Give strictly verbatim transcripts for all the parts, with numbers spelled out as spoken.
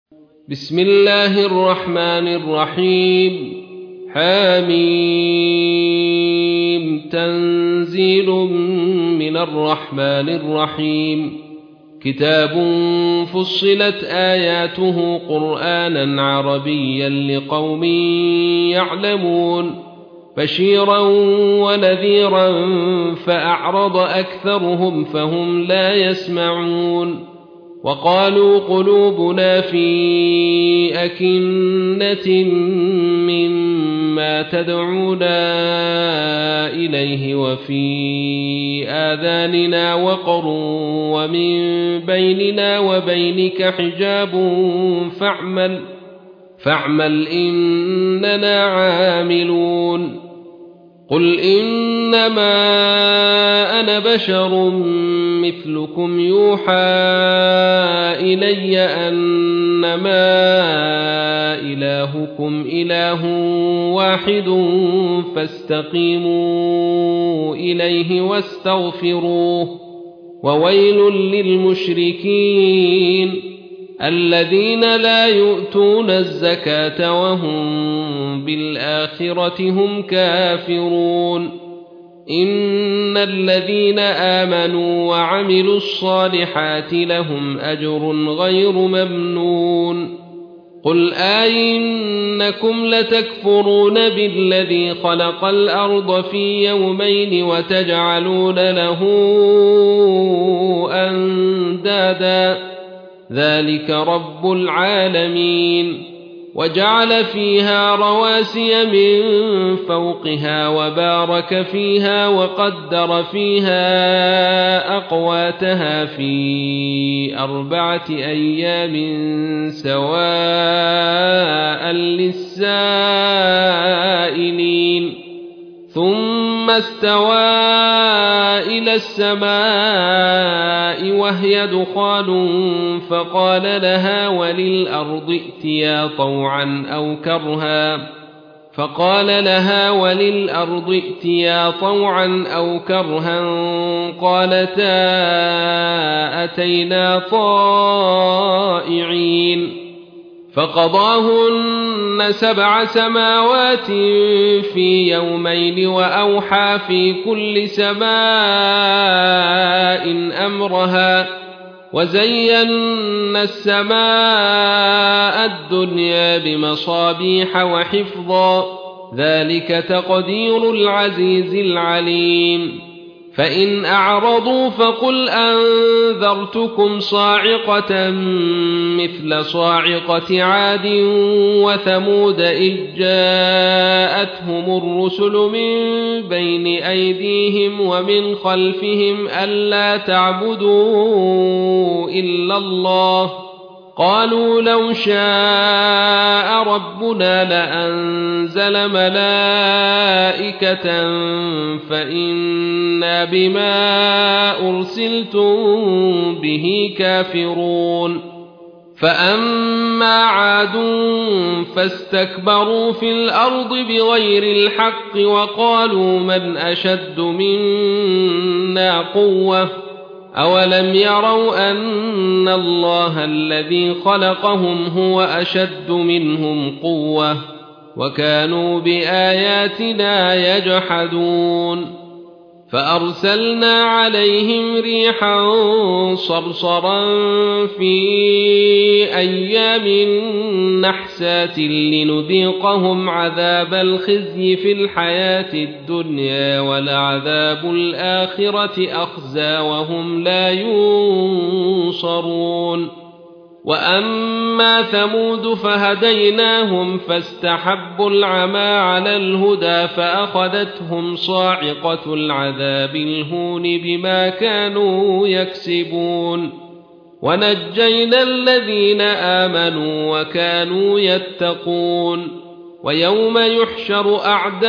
بسم الله الرحمن الرحيم حميم تنزيل من الرحمن الرحيم كتاب فصلت آياته قرآنا عربيا لقوم يعلمون بشيرا ونذيرا فأعرض أكثرهم فهم لا يسمعون وقالوا قلوبنا في أكنة مما تدعونا إليه وفي آذاننا وقر ومن بيننا وبينك حجاب فاعمل, فاعمل إننا عاملون قل إنما أنا بشر مثلكم يوحى إلي أنما إلهكم إله واحد فاستقيموا إليه واستغفروه وويل للمشركين الذين لا يؤتون الزكاة وهم بالآخرة هم كافرون إن الذين آمنوا وعملوا الصالحات لهم أجر غير ممنون قل آئنكم لتكفرون بالذي خلق الأرض في يومين وتجعلون له أندادا ذلك رب العالمين وجعل فيها رواسي من فوقها وبارك فيها وقدر فيها أقواتها في أربعة أيام سواء للسائلين ثم استوى إلى السماء وهي دخان فقال لها وللأرض ائتيا طوعا أو كرها فقال لها وللأرض ائتيا طوعا أو كرها قالتا أتينا طائعين فقضاهن سبع سماوات في يومين وأوحى في كل سماء أمرها وزينا السماء الدنيا بمصابيح وحفظا ذلك تقدير العزيز العليم فإن أعرضوا فقل أنذرتكم صاعقة مثل صاعقة عاد وثمود إذ جاءتهم الرسل من بين أيديهم ومن خلفهم ألا تعبدوا إلا الله قالوا لو شاء ربنا لأنزل ملائكة فإنا بما أرسلتم به كافرون فأما عاد فاستكبروا في الأرض بغير الحق وقالوا من أشد منا قوة أولم يروا أن الله الذي خلقهم هو أشد منهم قوة وكانوا بآياتنا يجحدون فأرسلنا عليهم ريحا صرصرا في أيام نحسات لنذيقهم عذاب الخزي في الحياة الدنيا ولعذاب الآخرة أخزى وهم لا ينصرون وأما ثمود فهديناهم فاستحبوا العمى على الهدى فأخذتهم صاعقة العذاب الهون بما كانوا يكسبون ونجينا الذين آمنوا وكانوا يتقون ويوم يحشر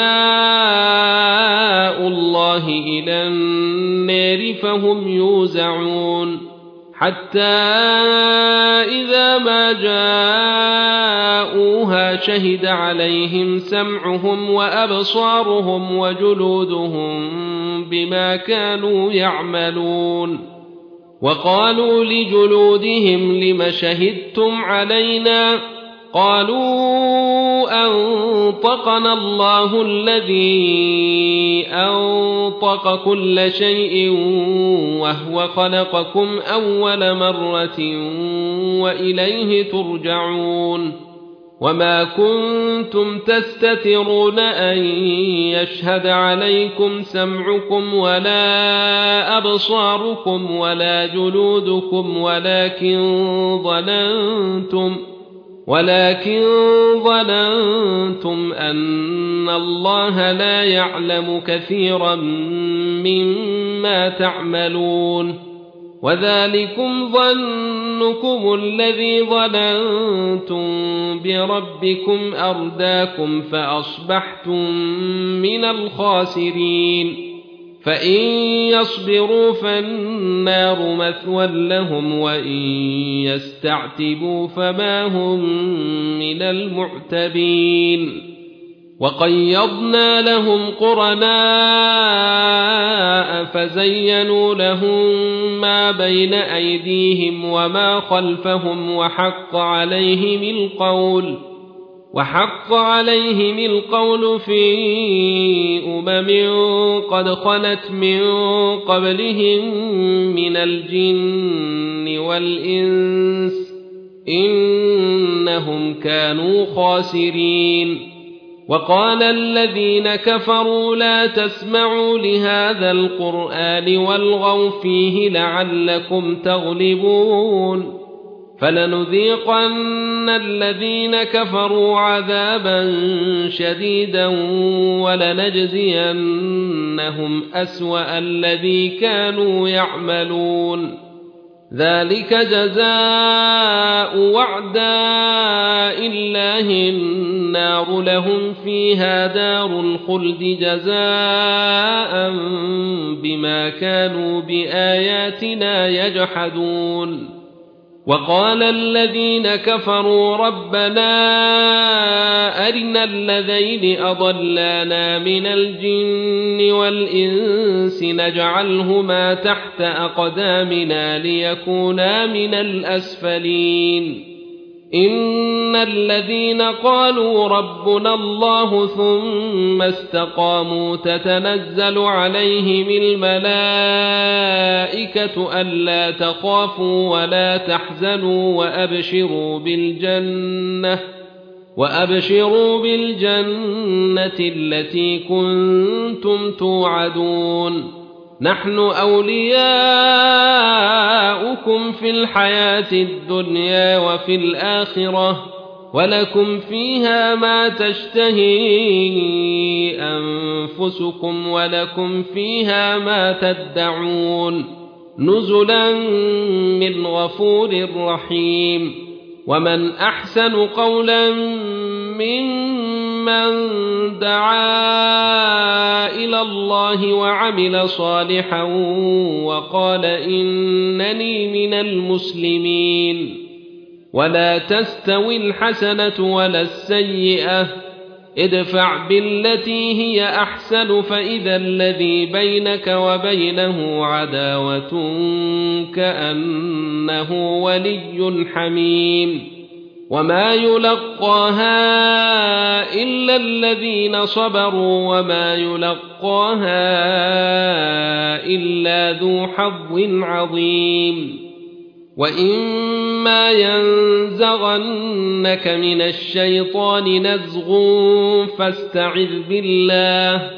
أعداء الله إلى النار فهم يوزعون حتى إذا ما جاءوها شهد عليهم سمعهم وأبصارهم وجلودهم بما كانوا يعملون وقالوا لجلودهم لم شهدتم علينا قالوا أنطقنا الله الذي أنطق كل شيء وهو خلقكم أول مرة وإليه ترجعون وما كنتم تستترون أن يشهد عليكم سمعكم ولا أبصاركم ولا جلودكم ولكن ظننتم ولكن ظننتم أن الله لا يعلم كثيرا مما تعملون وذلكم ظنكم الذي ظننتم بربكم أرداكم فأصبحتم من الخاسرين فإن يصبروا فالنار مثوى لهم وإن يستعتبوا فما هم من المعتبين وقيضنا لهم قرناء فزينوا لهم ما بين أيديهم وما خلفهم وحق عليهم القول وحق عليهم القول في أمم قد خلت من قبلهم من الجن والإنس إنهم كانوا خاسرين وقال الذين كفروا لا تسمعوا لهذا القرآن والغوا فيه لعلكم تغلبون فلنذيقن الذين كفروا عذابا شديدا ولنجزينهم أسوأ الذي كانوا يعملون ذلك جزاء وعداء الله النار لهم فيها دار الخلد جزاء بما كانوا بآياتنا يجحدون وقال الذين كفروا ربنا أرنا الذين أضلانا من الجن والإنس نجعلهما تحت أقدامنا ليكونا من الأسفلين إن الذين قالوا ربنا الله ثم استقاموا تتنزل عليهم الملائكة ألا تخافوا ولا تحزنوا وأبشروا بالجنة وأبشروا بالجنة التي كنتم توعدون نحن أولياؤكم في الحياة الدنيا وفي الآخرة ولكم فيها ما تشتهي أنفسكم ولكم فيها ما تدعون نزلا من غفور رحيم ومن أحسن قولا ممن دعا إلى الله وعمل صالحا وقال إنني من المسلمين ولا تستوي الحسنة ولا السيئة ادفع بالتي هي أحسن فإذا الذي بينك وبينه عداوة كأنه ولي حميم وما يلقاها إلا الذين صبروا وما يلقاها إلا ذو حظ عظيم وإما ينزغنك من الشيطان نزغ فاستعذ بالله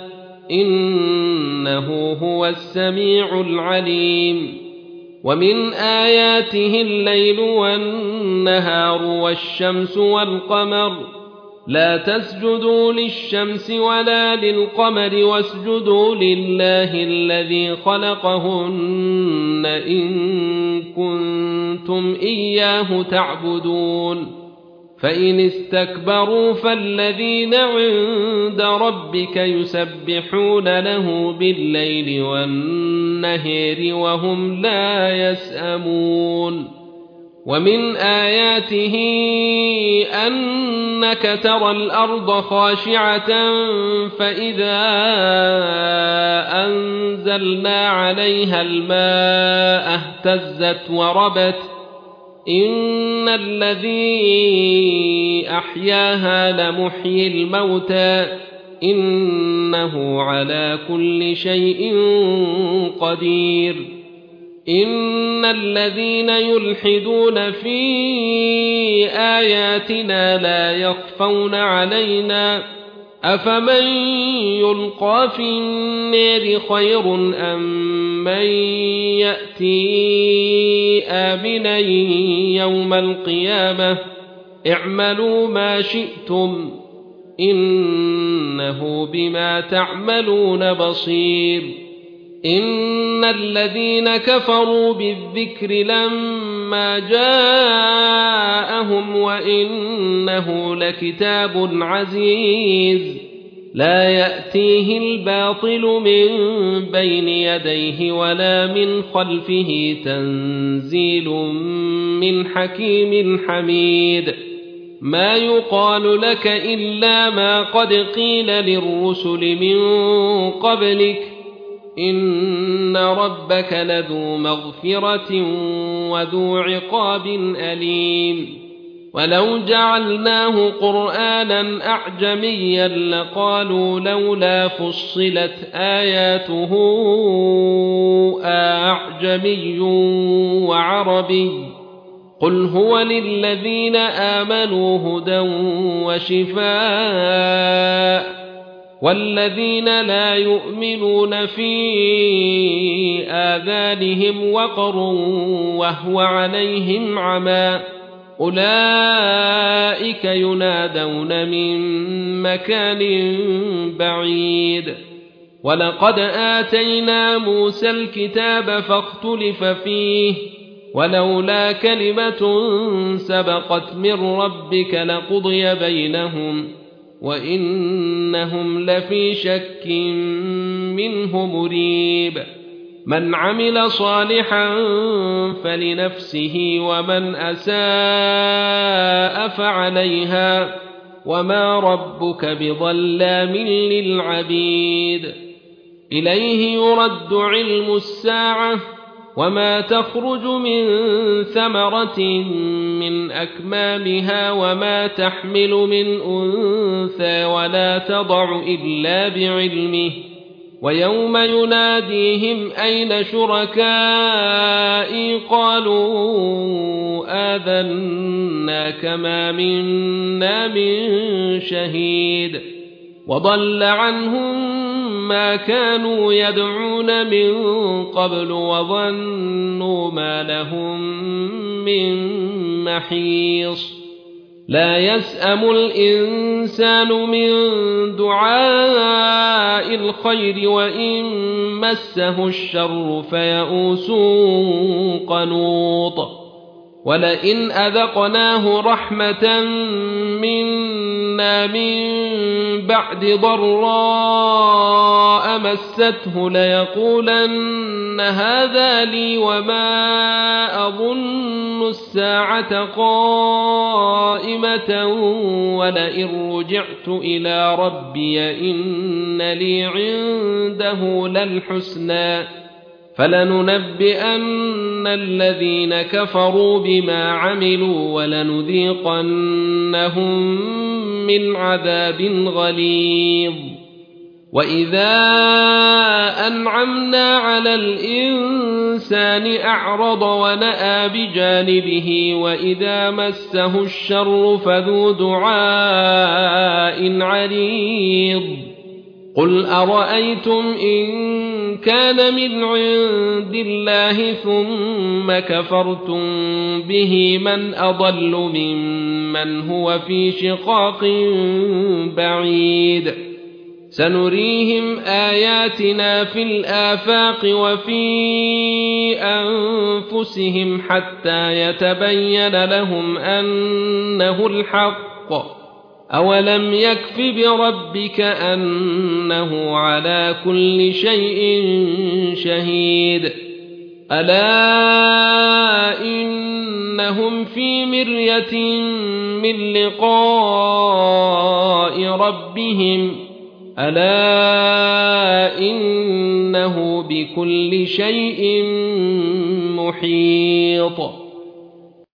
إنه هو السميع العليم ومن آياته الليل والنهار والشمس والقمر لا تسجدوا للشمس ولا للقمر واسجدوا لله الذي خلقهن إن كنتم إياه تعبدون فإن استكبروا فالذين عند ربك يسبحون له بالليل والنهار وهم لا يسأمون ومن آياته أنك ترى الأرض خاشعة فإذا أنزلنا عليها الماء اهتزت وربت إن الذي أحياها لمحيي الموتى إنه على كل شيء قدير إن الذين يلحدون في آياتنا لا يخفون علينا أفمن يلقى في النار خير أم من يأتي آمنا يوم القيامة اعملوا ما شئتم إنه بما تعملون بصير إن الذين كفروا بالذكر لما جاءهم وإنه لكتاب عزيز لا يأتيه الباطل من بين يديه ولا من خلفه تنزيل من حكيم حميد ما يقال لك إلا ما قد قيل للرسل من قبلك إن ربك لذو مغفرة وذو عقاب أليم ولو جعلناه قرآنا أعجميا لقالوا لولا فصلت آياته أعجمي وعربي قل هو للذين آمنوا هدى وشفاء والذين لا يؤمنون في آذانهم وقر وهو عليهم عمى أولئك ينادون من مكان بعيد ولقد آتينا موسى الكتاب فاختلف فيه ولولا كلمة سبقت من ربك لقضي بينهم وإنهم لفي شك منه مريب من عمل صالحا فلنفسه ومن أساء فعليها وما ربك بظلام للعبيد إليه يرد علم الساعة وما تخرج من ثمرة من أكمامها وما تحمل من أنثى ولا تضع إلا بعلمه ويوم يناديهم أين شركائي قالوا آذناك ما منا من شهيد وضل عنهم ما كانوا يدعون من قبل وظنوا ما لهم من محيص لا يسأم الإنسان من دعاء الخير وإن مسه الشر فيئوس قنوط ولئن أذقناه رحمة منا من بعد ضراء مسته ليقولن هذا لي وما أظن الساعة قائمة ولئن رجعت إلى ربي إن لي عنده للحسنى فلننبئن الذين كفروا بما عملوا ولنذيقنهم من عذاب غليظ وإذا أنعمنا على الإنسان أعرض ونأى بجانبه وإذا مسه الشر فذو دعاء عريض قل أرأيتم إن كان من عند الله ثم كفرتم به من أضل ممن هو في شقاق بعيد سنريهم آياتنا في الآفاق وفي أنفسهم حتى يتبين لهم أنه الحق أولم يكف بربك أنه على كل شيء شهيد ألا إنهم في مرية من لقاء ربهم ألا إنه بكل شيء محيط